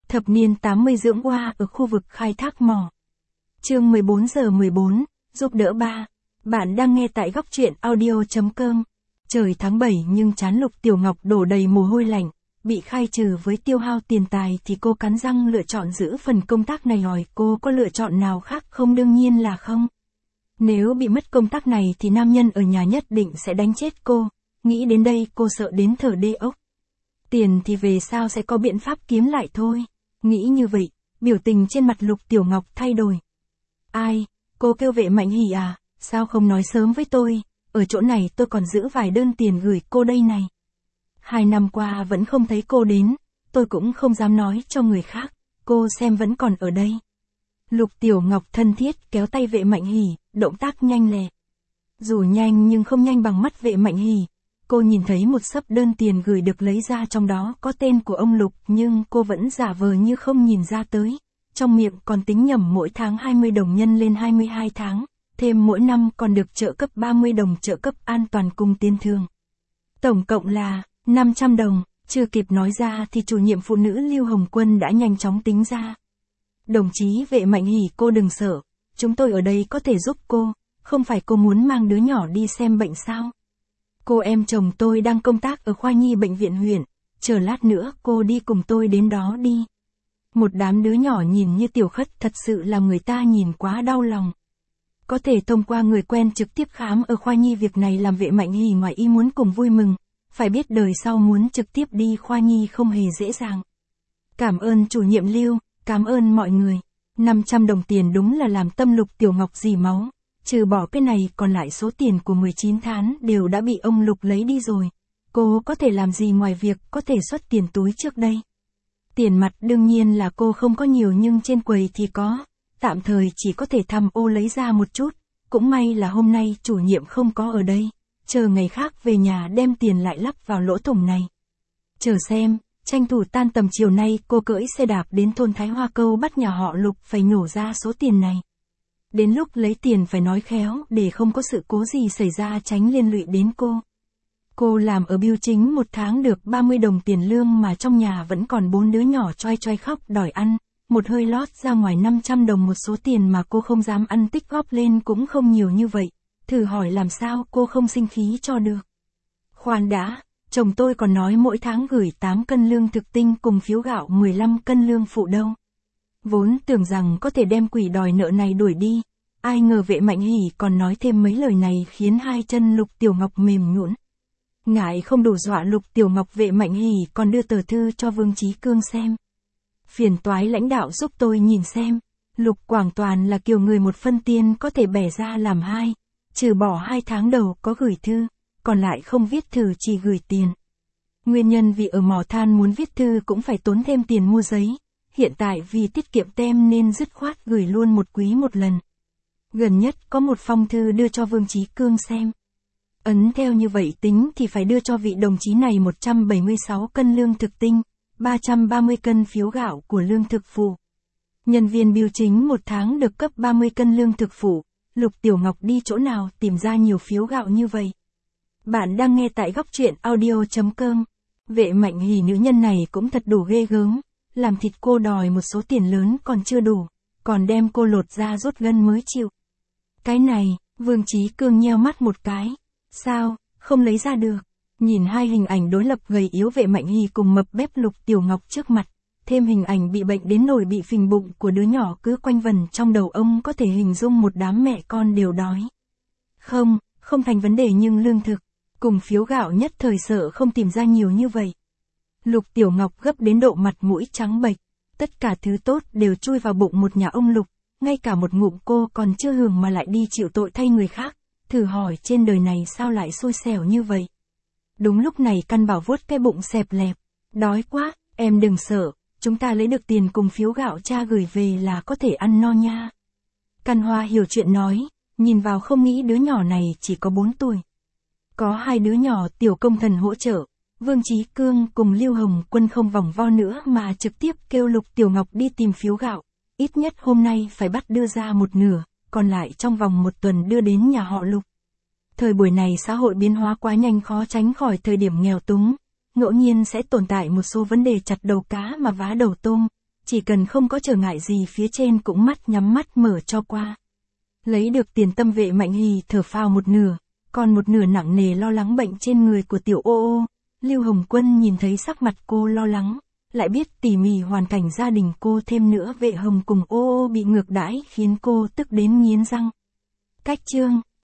Thập niên 80 dưỡng oa ở khu vực khai thác mỏ. Chương 14:14, giúp đỡ ba. Bạn đang nghe tại góc truyện audio.com. Trời tháng 7 nhưng trán Lục Tiểu Ngọc đổ đầy mồ hôi lạnh, bị khai trừ với tiêu hao tiền tài thì cô cắn răng lựa chọn giữ phần công tác này, hỏi cô có lựa chọn nào khác không? Đương nhiên là không. Nếu bị mất công tác này thì nam nhân ở nhà nhất định sẽ đánh chết cô. Nghĩ đến đây cô sợ đến thở đê ốc. Tiền thì về sao sẽ có biện pháp kiếm lại thôi. Nghĩ như vậy, biểu tình trên mặt Lục Tiểu Ngọc thay đổi. Ai, cô kêu Vệ Mạnh Hỷ à, sao không nói sớm với tôi, ở chỗ này tôi còn giữ vài đơn tiền gửi cô đây này. 2 năm qua vẫn không thấy cô đến, tôi cũng không dám nói cho người khác, cô xem vẫn còn ở đây. Lục Tiểu Ngọc thân thiết kéo tay Vệ Mạnh Hỷ, động tác nhanh lẹ. Dù nhanh nhưng không nhanh bằng mắt Vệ Mạnh Hỷ. Cô nhìn thấy một xấp đơn tiền gửi được lấy ra, trong đó có tên của ông Lục, nhưng cô vẫn giả vờ như không nhìn ra tới. Trong miệng còn tính nhẩm mỗi tháng 20 đồng nhân lên 22 tháng, thêm mỗi năm còn được trợ cấp 30 đồng trợ cấp an toàn cùng tiền thương. Tổng cộng là 500 đồng, chưa kịp nói ra thì chủ nhiệm phụ nữ Lưu Hồng Quân đã nhanh chóng tính ra. Đồng chí Vệ Mạnh Hỷ, cô đừng sợ, chúng tôi ở đây có thể giúp cô, không phải cô muốn mang đứa nhỏ đi xem bệnh sao? Cô em chồng tôi đang công tác ở khoa nhi bệnh viện huyện, chờ lát nữa cô đi cùng tôi đến đó đi. Một đám đứa nhỏ nhìn như tiểu khất thật sự làm người ta nhìn quá đau lòng. Có thể thông qua người quen trực tiếp khám ở khoa nhi, việc này làm Vệ Mạnh Hỷ ngoài ý muốn cùng vui mừng, phải biết đời sau muốn trực tiếp đi khoa nhi không hề dễ dàng. Cảm ơn chủ nhiệm Lưu, cảm ơn mọi người. 500 đồng tiền đúng là làm tâm Lục Tiểu Ngọc dì máu. Trừ bỏ cái này còn lại số tiền của 19 tháng đều đã bị ông Lục lấy đi rồi. Cô có thể làm gì ngoài việc có thể xuất tiền túi trước đây? Tiền mặt đương nhiên là cô không có nhiều nhưng trên quầy thì có. Tạm thời chỉ có thể thăm ô lấy ra một chút. Cũng may là hôm nay chủ nhiệm không có ở đây. Chờ ngày khác về nhà đem tiền lại lắp vào lỗ thủng này. Chờ xem, tranh thủ tan tầm chiều nay cô cưỡi xe đạp đến thôn Thái Hoa Câu bắt nhà họ Lục phải nhổ ra số tiền này. Đến lúc lấy tiền phải nói khéo để không có sự cố gì xảy ra, tránh liên lụy đến cô. Cô làm ở bưu chính 1 tháng được 30 đồng tiền lương mà trong nhà vẫn còn 4 đứa nhỏ choai choai khóc đòi ăn, một hơi lót ra ngoài 500 đồng, một số tiền mà cô không dám ăn tích góp lên cũng không nhiều như vậy. Thử hỏi làm sao cô không sinh khí cho được. Khoan đã, chồng tôi còn nói mỗi tháng gửi 8 cân lương thực tinh cùng phiếu gạo 15 cân lương phụ đâu. Vốn tưởng rằng có thể đem quỷ đòi nợ này đuổi đi, ai ngờ Vệ Mạnh Hỷ còn nói thêm mấy lời này khiến hai chân Lục Tiểu Ngọc mềm nhũn. Ngại không đủ dọa Lục Tiểu Ngọc, Vệ Mạnh Hỷ còn đưa tờ thư cho Vương Chí Cương xem. Phiền toái lãnh đạo giúp tôi nhìn xem, Lục Quảng Toàn là kiểu người một phân tiền có thể bẻ ra làm hai, trừ bỏ 2 tháng đầu có gửi thư, còn lại không viết thư chỉ gửi tiền. Nguyên nhân vì ở mỏ than muốn viết thư cũng phải tốn thêm tiền mua giấy. Hiện tại vì tiết kiệm tem nên dứt khoát gửi luôn một quý một lần. Gần nhất có một phong thư đưa cho Vương Chí Cương xem. Ấn theo như vậy tính thì phải đưa cho vị đồng chí này 176 cân lương thực tinh, 330 cân phiếu gạo của lương thực phụ. Nhân viên bưu chính 1 tháng được cấp 30 cân lương thực phụ, Lục Tiểu Ngọc đi chỗ nào tìm ra nhiều phiếu gạo như vậy? Bạn đang nghe tại góc truyện audio.com. Vệ Mạnh Hỷ nữ nhân này cũng thật đủ ghê gớm. Làm thịt cô đòi một số tiền lớn còn chưa đủ, còn đem cô lột ra rút gân mới chịu. Cái này, Vương Chí Cương nheo mắt một cái. Sao, không lấy ra được? Nhìn hai hình ảnh đối lập gầy yếu Vệ Mạnh Hỷ cùng mập bép Lục Tiểu Ngọc trước mặt, thêm hình ảnh bị bệnh đến nổi bị phình bụng của đứa nhỏ cứ quanh vần trong đầu ông, có thể hình dung một đám mẹ con đều đói. Không thành vấn đề, nhưng lương thực cùng phiếu gạo nhất thời sợ không tìm ra nhiều như vậy. Lục Tiểu Ngọc gấp đến độ mặt mũi trắng bệch, tất cả thứ tốt đều chui vào bụng một nhà ông Lục, ngay cả một ngụm cô còn chưa hưởng mà lại đi chịu tội thay người khác, thử hỏi trên đời này sao lại xui xẻo như vậy. Đúng lúc này Căn Bảo vuốt cái bụng xẹp lẹp, đói quá, em đừng sợ, chúng ta lấy được tiền cùng phiếu gạo cha gửi về là có thể ăn no nha. Căn Hoa hiểu chuyện nói, nhìn vào không nghĩ đứa nhỏ này chỉ có 4 tuổi. Có 2 đứa nhỏ tiểu công thần hỗ trợ. Vương Chí Cương cùng Lưu Hồng Quân không vòng vo nữa mà trực tiếp kêu Lục Tiểu Ngọc đi tìm phiếu gạo, ít nhất hôm nay phải bắt đưa ra một nửa, còn lại trong vòng 1 tuần đưa đến nhà họ Lục. Thời buổi này xã hội biến hóa quá nhanh, khó tránh khỏi thời điểm nghèo túng, ngẫu nhiên sẽ tồn tại một số vấn đề chặt đầu cá mà vá đầu tôm, chỉ cần không có trở ngại gì phía trên cũng mắt nhắm mắt mở cho qua. Lấy được tiền Tâm Vệ Mạnh Hì thở phào một nửa, còn một nửa nặng nề lo lắng bệnh trên người của tiểu ô ô. Lưu Hồng Quân nhìn thấy sắc mặt cô lo lắng, lại biết tỉ mỉ hoàn cảnh gia đình cô, thêm nữa Vệ Hồng cùng ô ô bị ngược đãi khiến cô tức đến nghiến răng. Cách chương